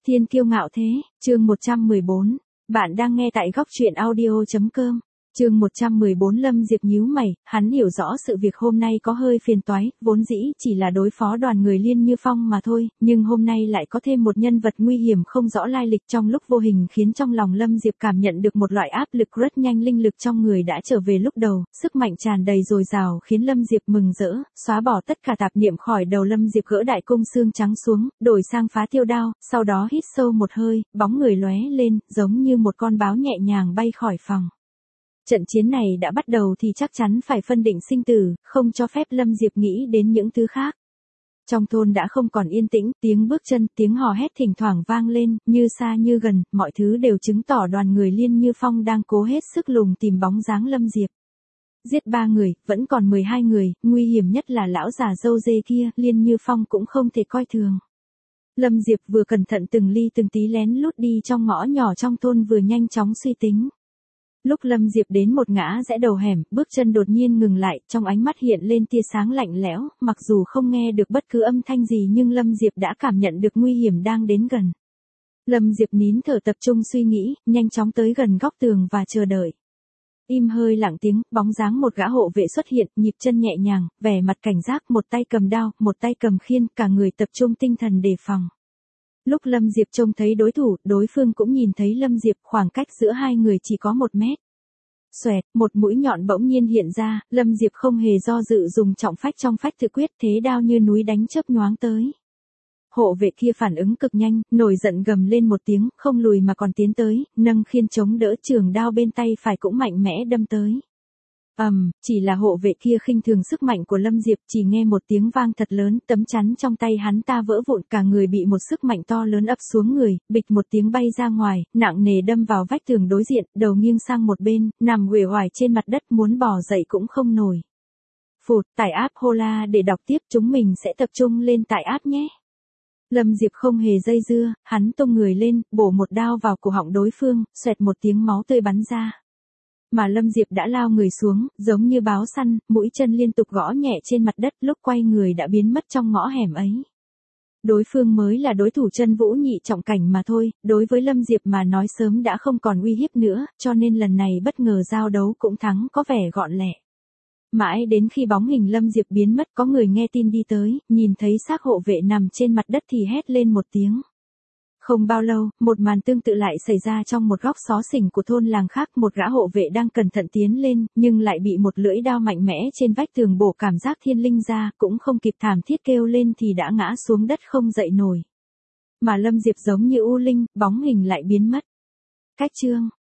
Thiên kiêu ngạo thế, chương 114. Bạn đang nghe tại góc truyện audio.com. Chương 114. Lâm Diệp nhíu mày, hắn hiểu rõ sự việc hôm nay có hơi phiền toái, vốn dĩ chỉ là đối phó đoàn người Liên Như Phong mà thôi, nhưng hôm nay lại có thêm một nhân vật nguy hiểm không rõ lai lịch trong lúc vô hình khiến trong lòng Lâm Diệp cảm nhận được một loại áp lực rất nhanh, linh lực trong người đã trở về lúc đầu, sức mạnh tràn đầy dồi dào khiến Lâm Diệp mừng rỡ, xóa bỏ tất cả tạp niệm khỏi đầu. Lâm Diệp gỡ đại cung xương trắng xuống, đổi sang phá tiêu đao, sau đó hít sâu một hơi, bóng người lóe lên, giống như một con báo nhẹ nhàng bay khỏi phòng. Trận chiến này đã bắt đầu thì chắc chắn phải phân định sinh tử, không cho phép Lâm Diệp nghĩ đến những thứ khác. Trong thôn đã không còn yên tĩnh, tiếng bước chân, tiếng hò hét thỉnh thoảng vang lên, như xa như gần, mọi thứ đều chứng tỏ đoàn người Liên Như Phong đang cố hết sức lùng tìm bóng dáng Lâm Diệp. Giết 3 người, vẫn còn 12 người, nguy hiểm nhất là lão già râu dê kia, Liên Như Phong cũng không thể coi thường. Lâm Diệp vừa cẩn thận từng ly từng tí lén lút đi trong ngõ nhỏ trong thôn vừa nhanh chóng suy tính. Lúc Lâm Diệp đến một ngã rẽ đầu hẻm, bước chân đột nhiên ngừng lại, trong ánh mắt hiện lên tia sáng lạnh lẽo, mặc dù không nghe được bất cứ âm thanh gì nhưng Lâm Diệp đã cảm nhận được nguy hiểm đang đến gần. Lâm Diệp nín thở tập trung suy nghĩ, nhanh chóng tới gần góc tường và chờ đợi. Im hơi lặng tiếng, bóng dáng một gã hộ vệ xuất hiện, nhịp chân nhẹ nhàng, vẻ mặt cảnh giác, một tay cầm đao, một tay cầm khiên, cả người tập trung tinh thần đề phòng. Lúc Lâm Diệp trông thấy đối thủ, đối phương cũng nhìn thấy Lâm Diệp, khoảng cách giữa hai người chỉ có 1 mét. Xoẹt, một mũi nhọn bỗng nhiên hiện ra, Lâm Diệp không hề do dự dùng trọng phách trong phách tự quyết, thế đao như núi đánh chớp nhoáng tới. Hộ vệ kia phản ứng cực nhanh, nổi giận gầm lên một tiếng, không lùi mà còn tiến tới, nâng khiên chống đỡ, trường đao bên tay phải cũng mạnh mẽ đâm tới. Chỉ là hộ vệ kia khinh thường sức mạnh của Lâm Diệp, chỉ nghe một tiếng vang thật lớn, tấm chắn trong tay hắn ta vỡ vụn, cả người bị một sức mạnh to lớn ập xuống người, bịch một tiếng bay ra ngoài, nặng nề đâm vào vách tường đối diện, đầu nghiêng sang một bên, nằm uể oải trên mặt đất, muốn bò dậy cũng không nổi. Phụt, tải app Hola để đọc tiếp, chúng mình sẽ tập trung lên tải app nhé. Lâm Diệp không hề dây dưa, hắn tung người lên, bổ một đao vào cổ họng đối phương, xoẹt một tiếng máu tươi bắn ra. Mà Lâm Diệp đã lao người xuống, giống như báo săn, mũi chân liên tục gõ nhẹ trên mặt đất, lúc quay người đã biến mất trong ngõ hẻm ấy. Đối phương mới là đối thủ chân vũ nhị trọng cảnh mà thôi, đối với Lâm Diệp mà nói sớm đã không còn uy hiếp nữa, cho nên lần này bất ngờ giao đấu cũng thắng có vẻ gọn lẹ. Mãi đến khi bóng hình Lâm Diệp biến mất, có người nghe tin đi tới, nhìn thấy xác hộ vệ nằm trên mặt đất thì hét lên một tiếng. Không bao lâu, một màn tương tự lại xảy ra trong một góc xó xỉnh của thôn làng khác, một gã hộ vệ đang cẩn thận tiến lên, nhưng lại bị một lưỡi đao mạnh mẽ trên vách tường bổ cảm giác thiên linh ra, cũng không kịp thảm thiết kêu lên thì đã ngã xuống đất không dậy nổi. Mà Lâm Diệp giống như u linh, bóng hình lại biến mất. Cách chương